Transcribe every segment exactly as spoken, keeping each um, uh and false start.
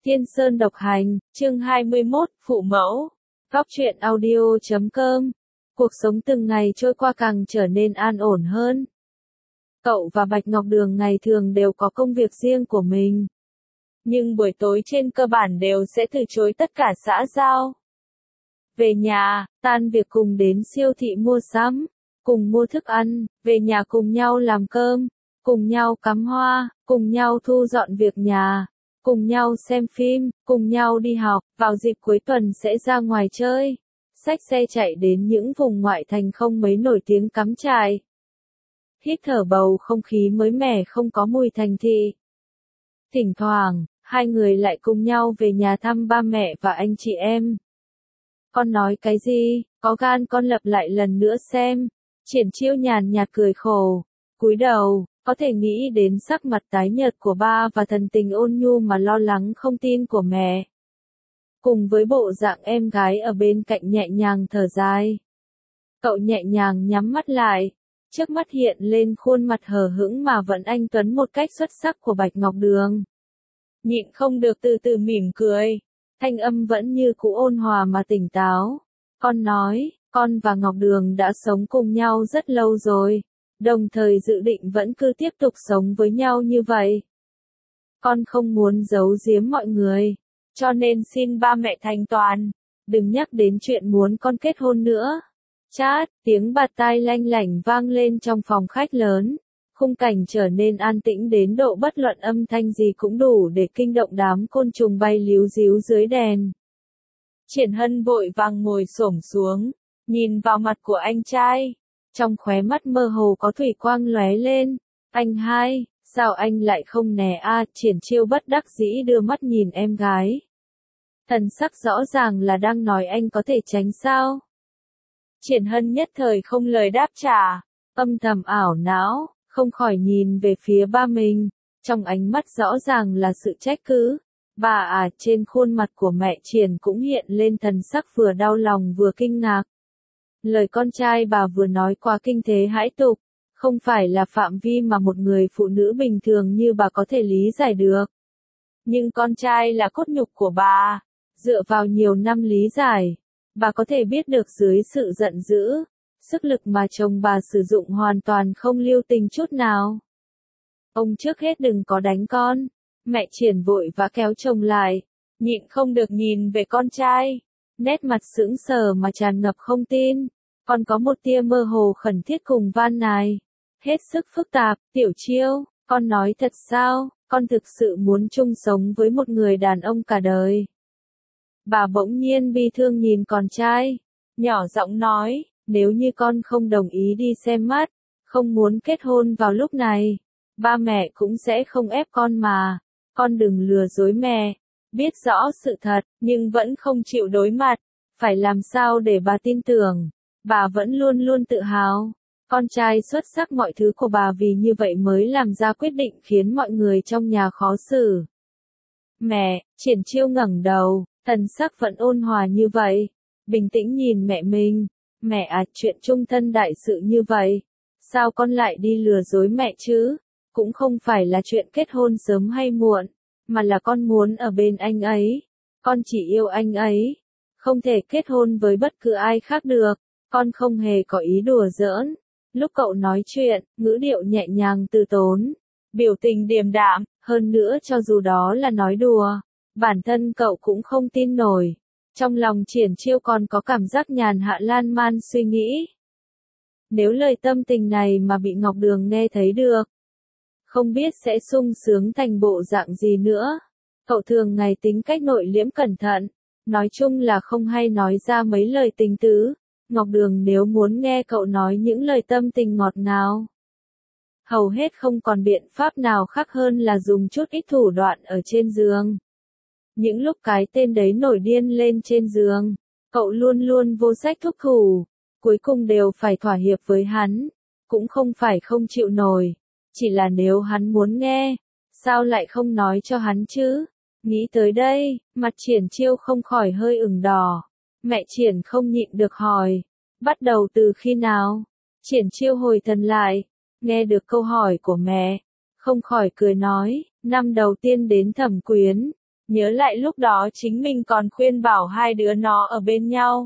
Thiên Sơn độc hành, chương hai mươi mốt, Phụ mẫu. Góc truyện audio chấm com. Cuộc sống từng ngày trôi qua càng trở nên an ổn hơn. Cậu và Bạch Ngọc Đường ngày thường đều có công việc riêng của mình. Nhưng buổi tối trên cơ bản đều sẽ từ chối tất cả xã giao. Về nhà, tan việc cùng đến siêu thị mua sắm, cùng mua thức ăn, về nhà cùng nhau làm cơm, cùng nhau cắm hoa, cùng nhau thu dọn việc nhà. Cùng nhau xem phim, cùng nhau đi học, vào dịp cuối tuần sẽ ra ngoài chơi, xách xe chạy đến những vùng ngoại thành không mấy nổi tiếng cắm trại. Hít thở bầu không khí mới mẻ không có mùi thành thị. Thỉnh thoảng, hai người lại cùng nhau về nhà thăm ba mẹ và anh chị em. Con nói cái gì, có gan con lặp lại lần nữa xem. Triển Chiêu nhàn nhạt cười khổ, cúi đầu. Có thể nghĩ đến sắc mặt tái nhợt của ba và thần tình ôn nhu mà lo lắng không tin của mẹ. Cùng với bộ dạng em gái ở bên cạnh nhẹ nhàng thở dài. Cậu nhẹ nhàng nhắm mắt lại, trước mắt hiện lên khuôn mặt hờ hững mà vẫn anh tuấn một cách xuất sắc của Bạch Ngọc Đường. Nhịn không được từ từ mỉm cười, thanh âm vẫn như cũ ôn hòa mà tỉnh táo. Con nói, con và Ngọc Đường đã sống cùng nhau rất lâu rồi. Đồng thời dự định vẫn cứ tiếp tục sống với nhau như vậy. Con không muốn giấu giếm mọi người, cho nên xin ba mẹ thành toàn, đừng nhắc đến chuyện muốn con kết hôn nữa. Chát, tiếng bạt tai lanh lảnh vang lên trong phòng khách lớn, khung cảnh trở nên an tĩnh đến độ bất luận âm thanh gì cũng đủ để kinh động đám côn trùng bay líu díu dưới đèn. Triển Hân vội vàng ngồi xổm xuống, nhìn vào mặt của anh trai. Trong khóe mắt mơ hồ có thủy quang lóe lên. Anh hai, sao anh lại không nè a? À, Triển Chiêu bất đắc dĩ đưa mắt nhìn em gái. Thần sắc rõ ràng là đang nói anh có thể tránh sao. Triển Hân nhất thời không lời đáp trả, âm thầm ảo não, không khỏi nhìn về phía ba mình. Trong ánh mắt rõ ràng là sự trách cứ. Bà à, trên khuôn mặt của mẹ Triển cũng hiện lên thần sắc vừa đau lòng vừa kinh ngạc. Lời con trai bà vừa nói quá kinh thế hãi tục, không phải là phạm vi mà một người phụ nữ bình thường như bà có thể lý giải được. Nhưng con trai là cốt nhục của bà, dựa vào nhiều năm lý giải, bà có thể biết được dưới sự giận dữ, sức lực mà chồng bà sử dụng hoàn toàn không lưu tình chút nào. Ông trước hết đừng có đánh con, mẹ Triển vội vã kéo chồng lại, nhịn không được nhìn về con trai. Nét mặt sững sờ mà tràn ngập không tin, còn có một tia mơ hồ khẩn thiết cùng van nài. Hết sức phức tạp, Tiểu Chiêu, con nói thật sao, con thực sự muốn chung sống với một người đàn ông cả đời. Bà bỗng nhiên bi thương nhìn con trai, nhỏ giọng nói, nếu như con không đồng ý đi xem mắt, không muốn kết hôn vào lúc này, ba mẹ cũng sẽ không ép con mà, con đừng lừa dối mẹ. Biết rõ sự thật, nhưng vẫn không chịu đối mặt, phải làm sao để bà tin tưởng, bà vẫn luôn luôn tự hào, con trai xuất sắc mọi thứ của bà vì như vậy mới làm ra quyết định khiến mọi người trong nhà khó xử. Mẹ, Triển Chiêu ngẩng đầu, thần sắc vẫn ôn hòa như vậy, bình tĩnh nhìn mẹ mình, mẹ à, chuyện chung thân đại sự như vậy, sao con lại đi lừa dối mẹ chứ, cũng không phải là chuyện kết hôn sớm hay muộn. Mà là con muốn ở bên anh ấy, con chỉ yêu anh ấy, không thể kết hôn với bất cứ ai khác được, con không hề có ý đùa giỡn. Lúc cậu nói chuyện, ngữ điệu nhẹ nhàng từ tốn, biểu tình điềm đạm, hơn nữa cho dù đó là nói đùa, bản thân cậu cũng không tin nổi. Trong lòng Triển Chiêu còn có cảm giác nhàn hạ lan man suy nghĩ. Nếu lời tâm tình này mà bị Ngọc Đường nghe thấy được, không biết sẽ sung sướng thành bộ dạng gì nữa. Cậu thường ngày tính cách nội liễm cẩn thận, nói chung là không hay nói ra mấy lời tình tứ. Ngọc Đường nếu muốn nghe cậu nói những lời tâm tình ngọt ngào, hầu hết không còn biện pháp nào khác hơn là dùng chút ít thủ đoạn ở trên giường. Những lúc cái tên đấy nổi điên lên trên giường, cậu luôn luôn vô sách thúc thủ, cuối cùng đều phải thỏa hiệp với hắn, cũng không phải không chịu nổi. Chỉ là nếu hắn muốn nghe, sao lại không nói cho hắn chứ? Nghĩ tới đây, mặt Triển Chiêu không khỏi hơi ửng đỏ. Mẹ Triển không nhịn được hỏi, bắt đầu từ khi nào? Triển Chiêu hồi thần lại, nghe được câu hỏi của mẹ, không khỏi cười nói, năm đầu tiên đến Thẩm Quyến, Nhớ lại lúc đó chính mình còn khuyên bảo hai đứa nó ở bên nhau.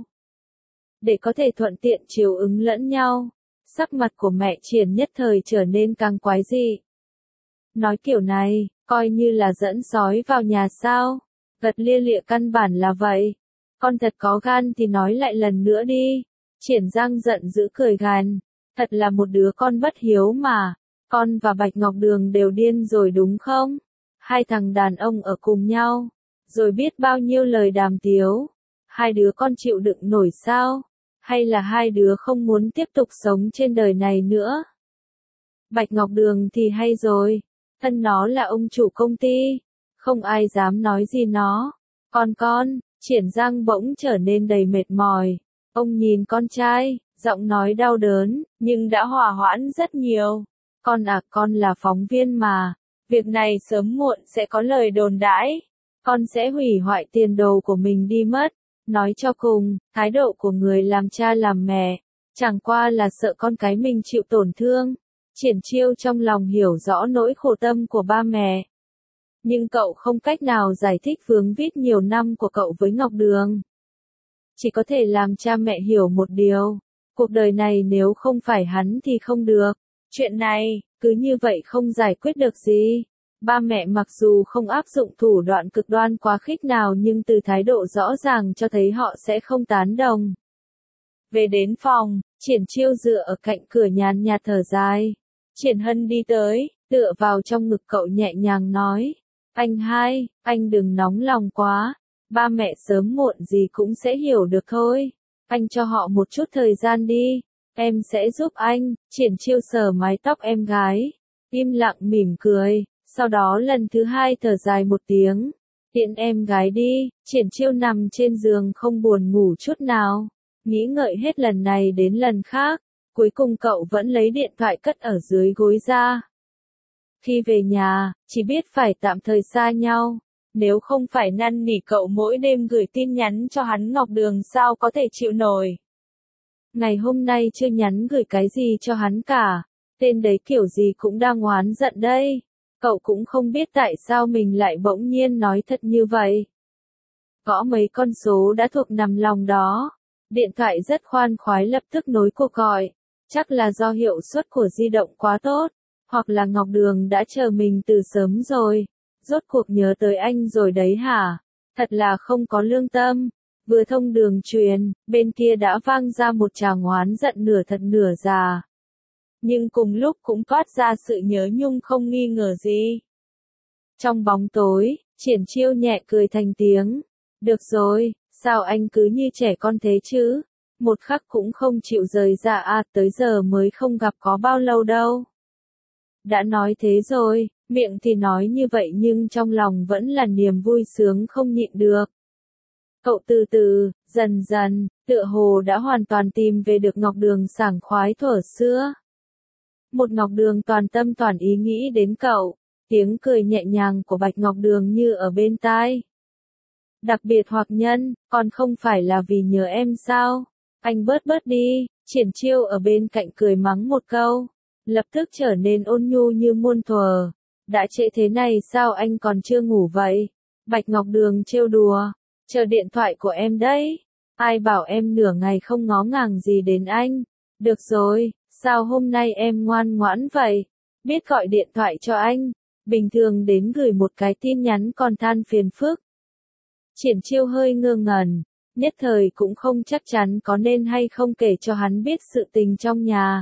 Để có thể thuận tiện chiều ứng lẫn nhau. Sắc mặt của mẹ Triển nhất thời trở nên càng quái dị. Nói kiểu này, coi như là dẫn sói vào nhà sao? Gật lia lịa căn bản là vậy. Con thật có gan thì nói lại lần nữa đi. Triển Giang giận dữ cười gằn. Thật là một đứa con bất hiếu mà. Con và Bạch Ngọc Đường đều điên rồi đúng không? Hai thằng đàn ông ở cùng nhau. Rồi biết bao nhiêu lời đàm tiếu. Hai đứa con chịu đựng nổi sao? Hay là hai đứa không muốn tiếp tục sống trên đời này nữa? Bạch Ngọc Đường thì hay rồi. Thân nó là ông chủ công ty. Không ai dám nói gì nó. Còn con, Triển Giang bỗng trở nên đầy mệt mỏi. Ông nhìn con trai, giọng nói đau đớn, nhưng đã hòa hoãn rất nhiều. Con à, con là phóng viên mà. Việc này sớm muộn sẽ có lời đồn đãi. Con sẽ hủy hoại tiền đồ của mình đi mất. Nói cho cùng, thái độ của người làm cha làm mẹ, chẳng qua là sợ con cái mình chịu tổn thương. Triển Chiêu trong lòng hiểu rõ nỗi khổ tâm của ba mẹ. Nhưng cậu không cách nào giải thích vướng víu nhiều năm của cậu với Ngọc Đường. Chỉ có thể làm cha mẹ hiểu một điều. Cuộc đời này nếu không phải hắn thì không được. Chuyện này, cứ như vậy không giải quyết được gì. Ba mẹ mặc dù không áp dụng thủ đoạn cực đoan quá khích nào nhưng từ thái độ rõ ràng cho thấy họ sẽ không tán đồng. Về đến phòng, Triển Chiêu dựa ở cạnh cửa nhàn nhạt thở dài. Triển Hân đi tới, tựa vào trong ngực cậu nhẹ nhàng nói. Anh hai, anh đừng nóng lòng quá. Ba mẹ sớm muộn gì cũng sẽ hiểu được thôi. Anh cho họ một chút thời gian đi. Em sẽ giúp anh. Triển Chiêu sờ mái tóc em gái. Im lặng mỉm cười. Sau đó lần thứ hai thở dài một tiếng. Tiện em gái đi. Triển Chiêu nằm trên giường không buồn ngủ chút nào. Nghĩ ngợi hết lần này đến lần khác. Cuối cùng cậu vẫn lấy điện thoại cất ở dưới gối ra. Khi về nhà, chỉ biết phải tạm thời xa nhau. Nếu không phải năn nỉ cậu mỗi đêm gửi tin nhắn cho hắn, Ngọc Đường sao có thể chịu nổi. Ngày hôm nay chưa nhắn gửi cái gì cho hắn cả. Tên đấy kiểu gì cũng đang oán giận đây. Cậu cũng không biết tại sao mình lại bỗng nhiên nói thật như vậy. Gõ mấy con số đã thuộc nằm lòng đó. Điện thoại rất khoan khoái lập tức nối cuộc gọi. Chắc là do hiệu suất của di động quá tốt. Hoặc là Ngọc Đường đã chờ mình từ sớm rồi. Rốt cuộc nhớ tới anh rồi đấy hả? Thật là không có lương tâm. Vừa thông đường truyền, bên kia đã vang ra một tràng oán giận nửa thật nửa giả. Nhưng cùng lúc cũng toát ra sự nhớ nhung không nghi ngờ gì. Trong bóng tối, Triển Chiêu nhẹ cười thành tiếng. Được rồi, sao anh cứ như trẻ con thế chứ? Một khắc cũng không chịu rời ra à, tới giờ mới không gặp có bao lâu đâu. Đã nói thế rồi, miệng thì nói như vậy nhưng trong lòng vẫn là niềm vui sướng không nhịn được. Cậu từ từ, dần dần, tựa hồ đã hoàn toàn tìm về được Ngọc Đường sảng khoái thuở xưa. Một Ngọc Đường toàn tâm toàn ý nghĩ đến cậu, tiếng cười nhẹ nhàng của Bạch Ngọc Đường như ở bên tai. Đặc biệt hoặc nhân, còn không phải là vì nhớ em sao? Anh bớt bớt đi. Triển Chiêu ở bên cạnh cười mắng một câu, lập tức trở nên ôn nhu như muôn thuở. Đã trễ thế này sao anh còn chưa ngủ vậy? Bạch Ngọc Đường trêu đùa, chờ điện thoại của em đấy. Ai bảo em nửa ngày không ngó ngàng gì đến anh? Được rồi, sao hôm nay em ngoan ngoãn vậy? Biết gọi điện thoại cho anh, bình thường đến gửi một cái tin nhắn còn than phiền phức. Triển Chiêu hơi ngơ ngẩn, nhất thời cũng không chắc chắn có nên hay không kể cho hắn biết sự tình trong nhà.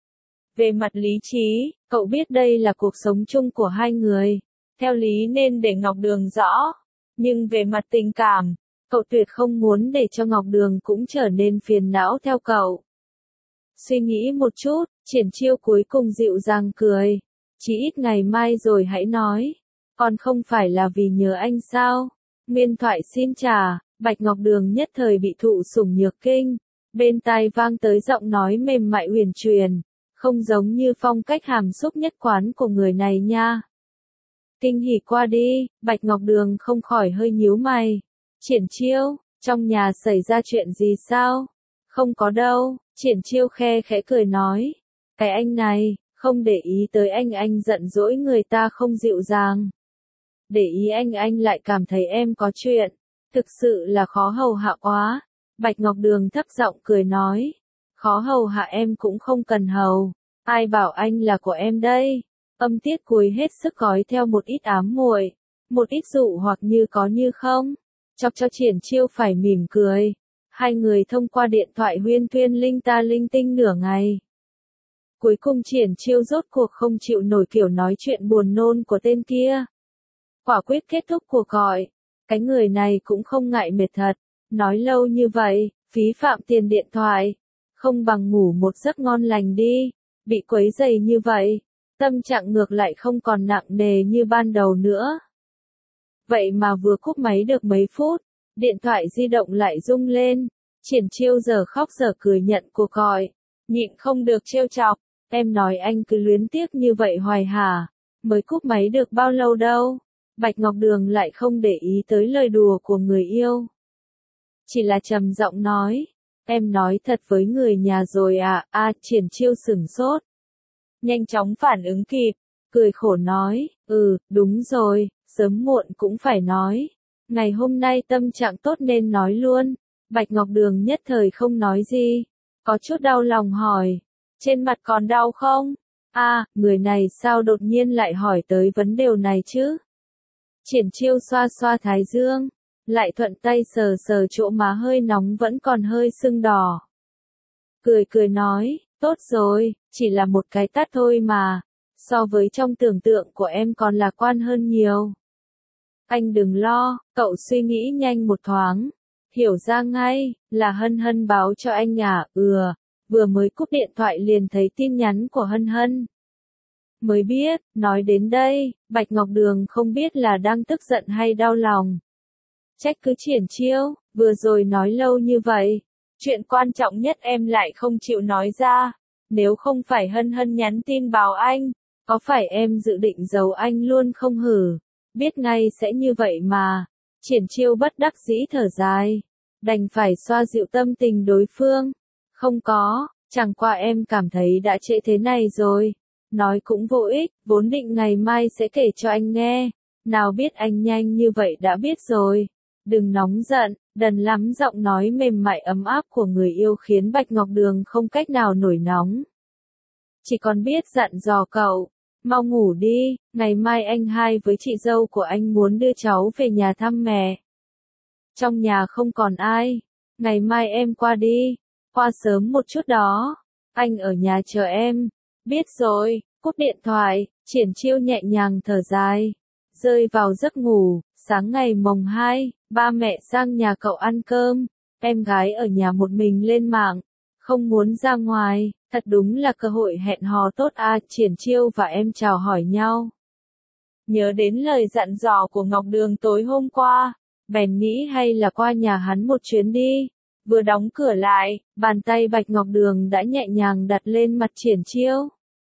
Về mặt lý trí, cậu biết đây là cuộc sống chung của hai người, theo lý nên để Ngọc Đường rõ. Nhưng về mặt tình cảm, cậu tuyệt không muốn để cho Ngọc Đường cũng trở nên phiền não theo cậu. Suy nghĩ một chút, Triển Chiêu cuối cùng dịu dàng cười. Chỉ ít ngày mai rồi hãy nói. Còn không phải là vì nhớ anh sao? Nguyên thoại xin trả, Bạch Ngọc Đường nhất thời bị thụ sủng nhược kinh. Bên tai vang tới giọng nói mềm mại huyền truyền. Không giống như phong cách hàm xúc nhất quán của người này nha. Kinh hỉ qua đi, Bạch Ngọc Đường không khỏi hơi nhíu mày. Triển Chiêu, trong nhà xảy ra chuyện gì sao? Không có đâu, Triển Chiêu khe khẽ cười nói. Cái anh này, không để ý tới anh anh giận dỗi người ta không dịu dàng. để ý anh anh lại cảm thấy em có chuyện. Thực sự là khó hầu hạ quá. Bạch Ngọc Đường thấp giọng cười nói. Khó hầu hạ em cũng không cần hầu. Ai bảo anh là của em đây? Âm tiết cuối hết sức gói theo một ít ám muội, một ít dụ hoặc như có như không. Chọc cho Triển Chiêu phải mỉm cười. Hai người thông qua điện thoại huyên thuyên linh ta linh tinh nửa ngày. Cuối cùng Triển Chiêu rốt cuộc không chịu nổi kiểu nói chuyện buồn nôn của tên kia. Quả quyết kết thúc cuộc gọi. Cái người này cũng không ngại mệt thật. Nói lâu như vậy, phí phạm tiền điện thoại. Không bằng ngủ một giấc ngon lành đi. Bị quấy rầy như vậy, tâm trạng ngược lại không còn nặng nề như ban đầu nữa. Vậy mà vừa cúp máy được mấy phút, điện thoại di động lại rung lên. Triển Chiêu giờ khóc giờ cười nhận cuộc gọi. Nhịn không được trêu chọc. Em nói anh cứ luyến tiếc như vậy hoài hả? Mới cúp máy được bao lâu đâu? Bạch Ngọc Đường lại không để ý tới lời đùa của người yêu. Chỉ là trầm giọng nói. Em nói thật với người nhà rồi à? À, Triển Chiêu sửng sốt. Nhanh chóng phản ứng kịp. Cười khổ nói. Ừ, đúng rồi, sớm muộn cũng phải nói. Ngày hôm nay tâm trạng tốt nên nói luôn. Bạch Ngọc Đường nhất thời không nói gì. Có chút đau lòng hỏi. Trên mặt còn đau không? À, người này sao đột nhiên lại hỏi tới vấn đề này chứ? Triển Chiêu xoa xoa thái dương, lại thuận tay sờ sờ chỗ má hơi nóng vẫn còn hơi sưng đỏ. Cười cười nói, tốt rồi, chỉ là một cái tát thôi mà, so với trong tưởng tượng của em còn lạc quan hơn nhiều. Anh đừng lo, cậu suy nghĩ nhanh một thoáng, hiểu ra ngay, là Hân Hân báo cho anh à, ừa, vừa mới cúp điện thoại liền thấy tin nhắn của Hân Hân. Mới biết, nói đến đây, Bạch Ngọc Đường không biết là đang tức giận hay đau lòng. Trách cứ Triển Chiêu, vừa rồi nói lâu như vậy, chuyện quan trọng nhất em lại không chịu nói ra, nếu không phải Hân Hân nhắn tin báo anh, có phải em dự định giấu anh luôn không hử, biết ngay sẽ như vậy mà. Triển Chiêu bất đắc dĩ thở dài, đành phải xoa dịu tâm tình đối phương. Không có, chẳng qua em cảm thấy đã trễ thế này rồi. Nói cũng vô ích, vốn định ngày mai sẽ kể cho anh nghe. Nào biết anh nhanh như vậy đã biết rồi. Đừng nóng giận, đần lắm giọng nói mềm mại ấm áp của người yêu khiến Bạch Ngọc Đường không cách nào nổi nóng. Chỉ còn biết dặn dò cậu, mau ngủ đi, ngày mai anh hai với chị dâu của anh muốn đưa cháu về nhà thăm mẹ. Trong nhà không còn ai, ngày mai em qua đi, qua sớm một chút đó, anh ở nhà chờ em. Biết rồi, cúp điện thoại, Triển Chiêu nhẹ nhàng thở dài, rơi vào giấc ngủ. Sáng ngày mồng hai, ba mẹ sang nhà cậu ăn cơm, em gái ở nhà một mình lên mạng, không muốn ra ngoài, thật đúng là cơ hội hẹn hò tốt à. Triển Chiêu và em chào hỏi nhau. Nhớ đến lời dặn dò của Ngọc Đường tối hôm qua, bèn nghĩ hay là qua nhà hắn một chuyến đi. Vừa đóng cửa lại, bàn tay Bạch Ngọc Đường đã nhẹ nhàng đặt lên mặt Triển Chiêu.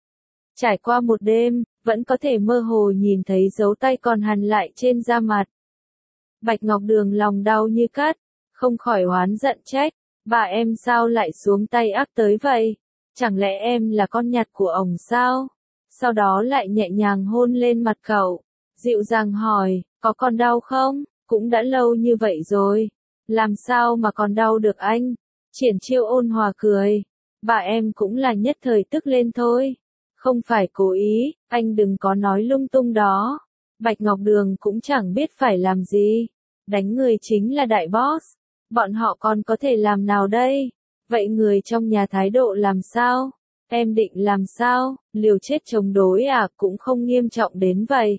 Trải qua một đêm, vẫn có thể mơ hồ nhìn thấy dấu tay còn hằn lại trên da mặt. Bạch Ngọc Đường lòng đau như cắt, không khỏi oán giận trách, bà em sao lại xuống tay ác tới vậy? Chẳng lẽ em là con nhặt của ổng sao? Sau đó lại nhẹ nhàng hôn lên mặt cậu, dịu dàng hỏi, có còn đau không? Cũng đã lâu như vậy rồi, làm sao mà còn đau được anh? Triển Chiêu ôn hòa cười, bà em cũng là nhất thời tức lên thôi. Không phải cố ý, anh đừng có nói lung tung đó. Bạch Ngọc Đường cũng chẳng biết phải làm gì. Đánh người chính là đại boss. Bọn họ còn có thể làm nào đây? Vậy người trong nhà thái độ làm sao? Em định làm sao? Liều chết chống đối à? Cũng không nghiêm trọng đến vậy.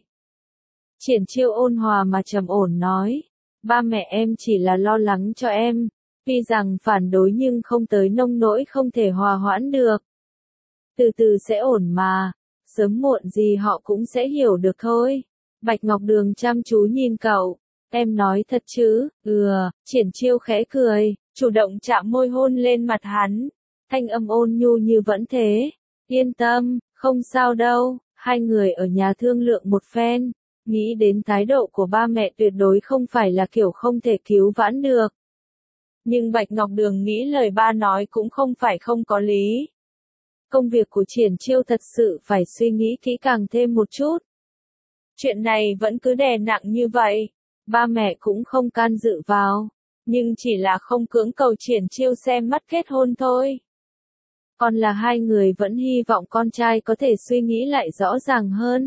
Triển Chiêu ôn hòa mà trầm ổn nói. Ba mẹ em chỉ là lo lắng cho em. Tuy rằng phản đối nhưng không tới nông nỗi không thể hòa hoãn được. Từ từ sẽ ổn mà, sớm muộn gì họ cũng sẽ hiểu được thôi. Bạch Ngọc Đường chăm chú nhìn cậu, em nói thật chứ? Ừ, Triển Chiêu khẽ cười, chủ động chạm môi hôn lên mặt hắn, thanh âm ôn nhu như vẫn thế. Yên tâm, không sao đâu, hai người ở nhà thương lượng một phen, nghĩ đến thái độ của ba mẹ tuyệt đối không phải là kiểu không thể cứu vãn được. Nhưng Bạch Ngọc Đường nghĩ lời ba nói cũng không phải không có lý. Công việc của Triển Chiêu thật sự phải suy nghĩ kỹ càng thêm một chút. Chuyện này vẫn cứ đè nặng như vậy. Ba mẹ cũng không can dự vào, nhưng chỉ là không cưỡng cầu Triển Chiêu xem mắt kết hôn thôi. Còn là hai người vẫn hy vọng con trai có thể suy nghĩ lại rõ ràng hơn.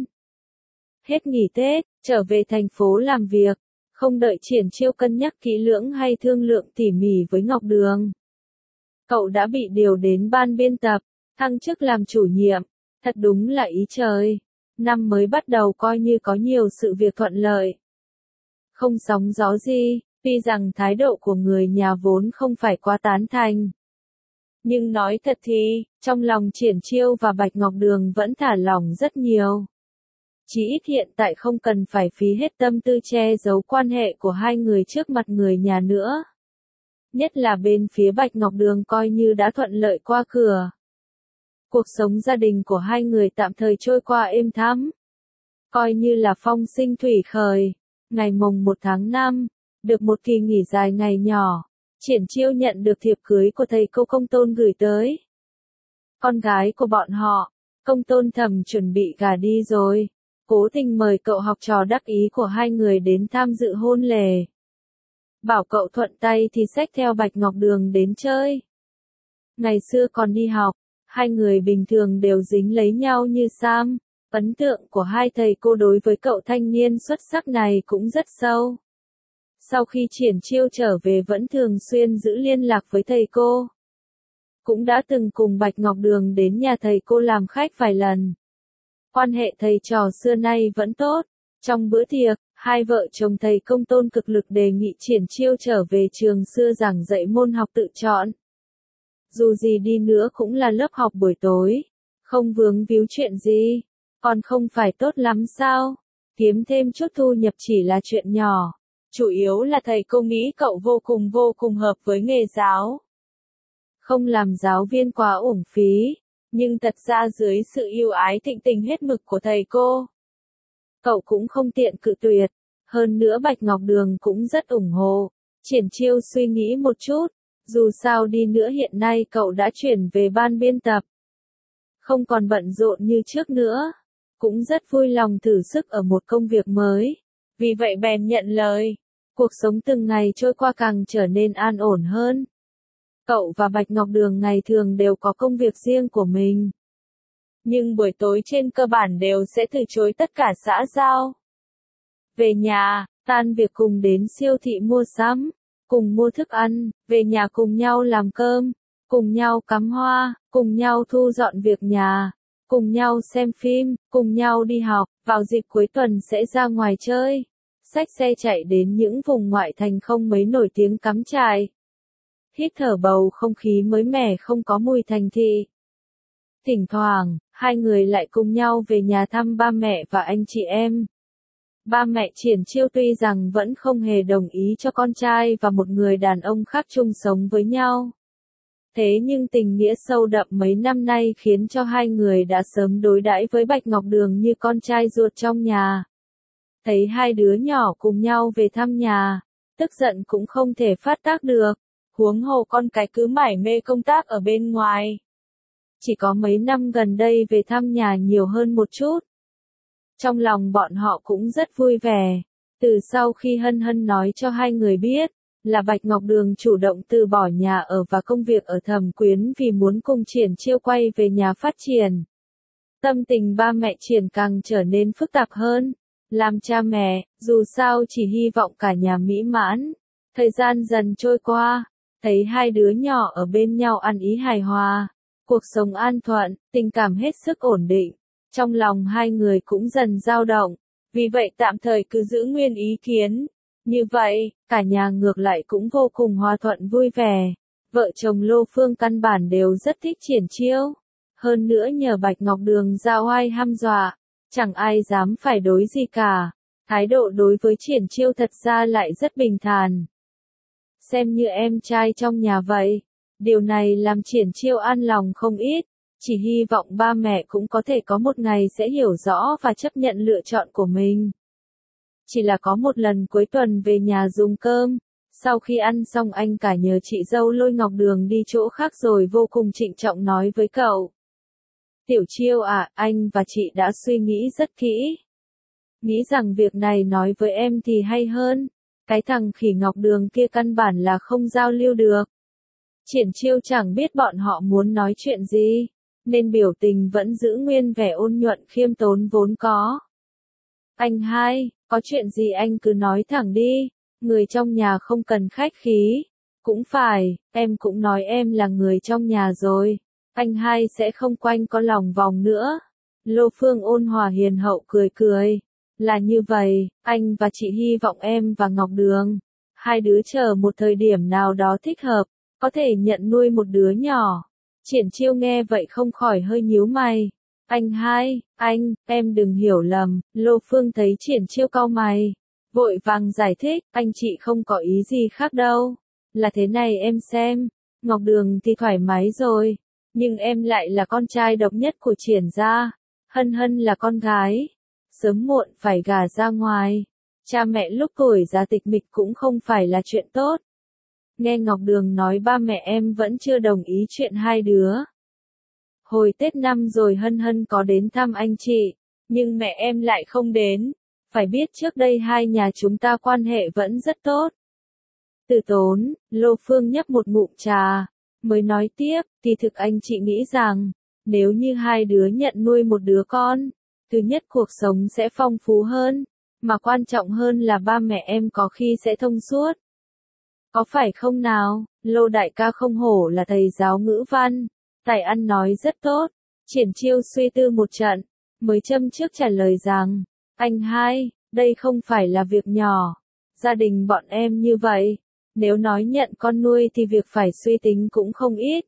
Hết nghỉ Tết, trở về thành phố làm việc, không đợi Triển Chiêu cân nhắc kỹ lưỡng hay thương lượng tỉ mỉ với Ngọc Đường. Cậu đã bị điều đến ban biên tập, thăng chức làm chủ nhiệm, thật đúng là ý trời. Năm mới bắt đầu coi như có nhiều sự việc thuận lợi. Không sóng gió gì, tuy rằng thái độ của người nhà vốn không phải quá tán thành. Nhưng nói thật thì, trong lòng Triển Chiêu và Bạch Ngọc Đường vẫn thả lỏng rất nhiều. Chỉ ít hiện tại không cần phải phí hết tâm tư che giấu quan hệ của hai người trước mặt người nhà nữa. Nhất là bên phía Bạch Ngọc Đường coi như đã thuận lợi qua cửa. Cuộc sống gia đình của hai người tạm thời trôi qua êm thắm. Coi như là phong sinh thủy khởi. Ngày mồng một tháng năm, được một kỳ nghỉ dài ngày nhỏ, Triển Chiêu nhận được thiệp cưới của thầy cô Công Tôn gửi tới. Con gái của bọn họ, Công Tôn thầm chuẩn bị gả đi rồi, cố tình mời cậu học trò đắc ý của hai người đến tham dự hôn lễ. Bảo cậu thuận tay thì xách theo Bạch Ngọc Đường đến chơi. Ngày xưa còn đi học, hai người bình thường đều dính lấy nhau như sam. Ấn tượng của hai thầy cô đối với cậu thanh niên xuất sắc này cũng rất sâu. Sau khi Triển Chiêu trở về vẫn thường xuyên giữ liên lạc với thầy cô. Cũng đã từng cùng Bạch Ngọc Đường đến nhà thầy cô làm khách vài lần. Quan hệ thầy trò xưa nay vẫn tốt. Trong bữa tiệc, hai vợ chồng thầy Công Tôn cực lực đề nghị Triển Chiêu trở về trường xưa giảng dạy môn học tự chọn. Dù gì đi nữa cũng là lớp học buổi tối, không vướng víu chuyện gì. Còn không phải tốt lắm sao? Kiếm thêm chút thu nhập chỉ là chuyện nhỏ. Chủ yếu là thầy cô nghĩ cậu vô cùng vô cùng hợp với nghề giáo. Không làm giáo viên quá uổng phí, nhưng thật ra dưới sự yêu ái thịnh tình hết mực của thầy cô, cậu cũng không tiện cự tuyệt. Hơn nữa Bạch Ngọc Đường cũng rất ủng hộ. Triển Chiêu suy nghĩ một chút, dù sao đi nữa hiện nay cậu đã chuyển về ban biên tập, không còn bận rộn như trước nữa. Cũng rất vui lòng thử sức ở một công việc mới. Vì vậy bèn nhận lời. Cuộc sống từng ngày trôi qua càng trở nên an ổn hơn. Cậu và Bạch Ngọc Đường ngày thường đều có công việc riêng của mình. Nhưng buổi tối trên cơ bản đều sẽ từ chối tất cả xã giao. Về nhà, tan việc cùng đến siêu thị mua sắm, cùng mua thức ăn, về nhà cùng nhau làm cơm, cùng nhau cắm hoa, cùng nhau thu dọn việc nhà. Cùng nhau xem phim, cùng nhau đi học, vào dịp cuối tuần sẽ ra ngoài chơi. Xách xe chạy đến những vùng ngoại thành không mấy nổi tiếng cắm trại. Hít thở bầu không khí mới mẻ không có mùi thành thị. Thỉnh thoảng, hai người lại cùng nhau về nhà thăm ba mẹ và anh chị em. Ba mẹ Triển Chiêu tuy rằng vẫn không hề đồng ý cho con trai và một người đàn ông khác chung sống với nhau. Thế nhưng tình nghĩa sâu đậm mấy năm nay khiến cho hai người đã sớm đối đãi với Bạch Ngọc Đường như con trai ruột trong nhà. Thấy hai đứa nhỏ cùng nhau về thăm nhà, tức giận cũng không thể phát tác được, huống hồ con cái cứ mải mê công tác ở bên ngoài. Chỉ có mấy năm gần đây về thăm nhà nhiều hơn một chút. Trong lòng bọn họ cũng rất vui vẻ, từ sau khi Hân Hân nói cho hai người biết, là Bạch Ngọc Đường chủ động từ bỏ nhà ở và công việc ở Thẩm Quyến vì muốn cùng Triển Chiêu quay về nhà phát triển. Tâm tình ba mẹ Triển càng trở nên phức tạp hơn. Làm cha mẹ, dù sao chỉ hy vọng cả nhà mỹ mãn. Thời gian dần trôi qua, thấy hai đứa nhỏ ở bên nhau ăn ý hài hòa, cuộc sống an thuận, tình cảm hết sức ổn định. Trong lòng hai người cũng dần dao động, vì vậy tạm thời cứ giữ nguyên ý kiến. Như vậy, cả nhà ngược lại cũng vô cùng hòa thuận vui vẻ. Vợ chồng Lô Phương căn bản đều rất thích Triển Chiêu. Hơn nữa nhờ Bạch Ngọc Đường ra oai hăm dọa, chẳng ai dám phải đối gì cả. Thái độ đối với Triển Chiêu thật ra lại rất bình thản. Xem như em trai trong nhà vậy. Điều này làm Triển Chiêu an lòng không ít. Chỉ hy vọng ba mẹ cũng có thể có một ngày sẽ hiểu rõ và chấp nhận lựa chọn của mình. Chỉ là có một lần cuối tuần về nhà dùng cơm, sau khi ăn xong anh cả nhờ chị dâu lôi Ngọc Đường đi chỗ khác rồi vô cùng trịnh trọng nói với cậu. Tiểu Chiêu à, anh và chị đã suy nghĩ rất kỹ. nghĩ rằng việc này nói với em thì hay hơn. Cái thằng khỉ Ngọc Đường kia căn bản là không giao lưu được. Triển Chiêu chẳng biết bọn họ muốn nói chuyện gì, nên biểu tình vẫn giữ nguyên vẻ ôn nhuận khiêm tốn vốn có. Anh hai, có chuyện gì anh cứ nói thẳng đi, người trong nhà không cần khách khí. Cũng phải, em cũng nói em là người trong nhà rồi, anh hai sẽ không quanh có lòng vòng nữa. Lô Phương ôn hòa hiền hậu cười cười. Là như vậy, anh và chị hy vọng em và Ngọc Đường, hai đứa chờ một thời điểm nào đó thích hợp, có thể nhận nuôi một đứa nhỏ. Triển Chiêu nghe vậy không khỏi hơi nhíu mày. Anh hai, anh, em đừng hiểu lầm. Lô Phương thấy Triển Chiêu cau mày, vội vàng giải thích, anh chị không có ý gì khác đâu. Là thế này em xem, Ngọc Đường thì thoải mái rồi, nhưng em lại là con trai độc nhất của Triển gia, Hân Hân là con gái, sớm muộn phải gả ra ngoài. Cha mẹ lúc tuổi già tịch mịch cũng không phải là chuyện tốt. Nghe Ngọc Đường nói ba mẹ em vẫn chưa đồng ý chuyện hai đứa. Hồi Tết năm rồi Hân Hân có đến thăm anh chị, nhưng mẹ em lại không đến. Phải biết trước đây hai nhà chúng ta quan hệ vẫn rất tốt. Từ tốn, Lô Phương nhấp một ngụm trà, mới nói tiếp, thì thực anh chị nghĩ rằng, nếu như hai đứa nhận nuôi một đứa con, thứ nhất cuộc sống sẽ phong phú hơn, mà quan trọng hơn là ba mẹ em có khi sẽ thông suốt. Có phải không nào? Lô đại ca không hổ là thầy giáo ngữ văn, tài ăn nói rất tốt. Triển Chiêu suy tư một trận, mới châm trước trả lời rằng, anh hai, đây không phải là việc nhỏ. Gia đình bọn em như vậy, nếu nói nhận con nuôi thì việc phải suy tính cũng không ít.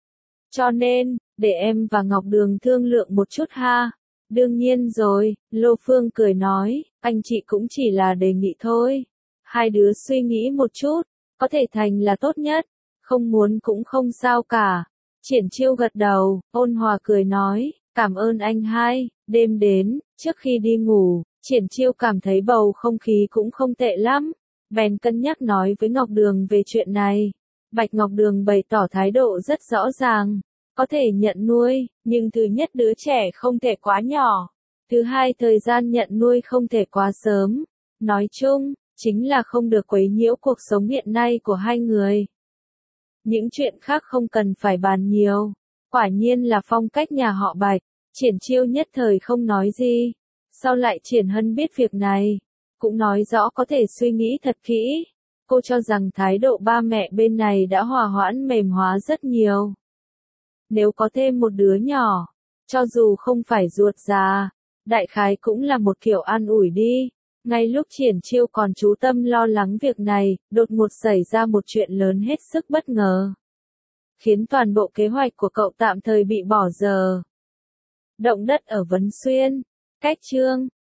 Cho nên, để em và Ngọc Đường thương lượng một chút ha. Đương nhiên rồi, Lô Phương cười nói, anh chị cũng chỉ là đề nghị thôi. Hai đứa suy nghĩ một chút, có thể thành là tốt nhất, không muốn cũng không sao cả. Triển Chiêu gật đầu, ôn hòa cười nói, cảm ơn anh hai. Đêm đến, trước khi đi ngủ, Triển Chiêu cảm thấy bầu không khí cũng không tệ lắm, bèn cân nhắc nói với Ngọc Đường về chuyện này. Bạch Ngọc Đường bày tỏ thái độ rất rõ ràng, có thể nhận nuôi, nhưng thứ nhất đứa trẻ không thể quá nhỏ, thứ hai thời gian nhận nuôi không thể quá sớm. Nói chung, chính là không được quấy nhiễu cuộc sống hiện nay của hai người. Những chuyện khác không cần phải bàn nhiều. Quả nhiên là phong cách nhà họ Bạch. Triển Chiêu nhất thời không nói gì. Sau lại Triển Hân biết việc này, cũng nói rõ có thể suy nghĩ thật kỹ. Cô cho rằng thái độ ba mẹ bên này đã hòa hoãn mềm hóa rất nhiều. Nếu có thêm một đứa nhỏ, cho dù không phải ruột già, đại khái cũng là một kiểu an ủi đi. Ngay lúc Triển Chiêu còn chú tâm lo lắng việc này, đột ngột xảy ra một chuyện lớn hết sức bất ngờ, khiến toàn bộ kế hoạch của cậu tạm thời bị bỏ dở. Động đất ở Vấn Xuyên. Cách chương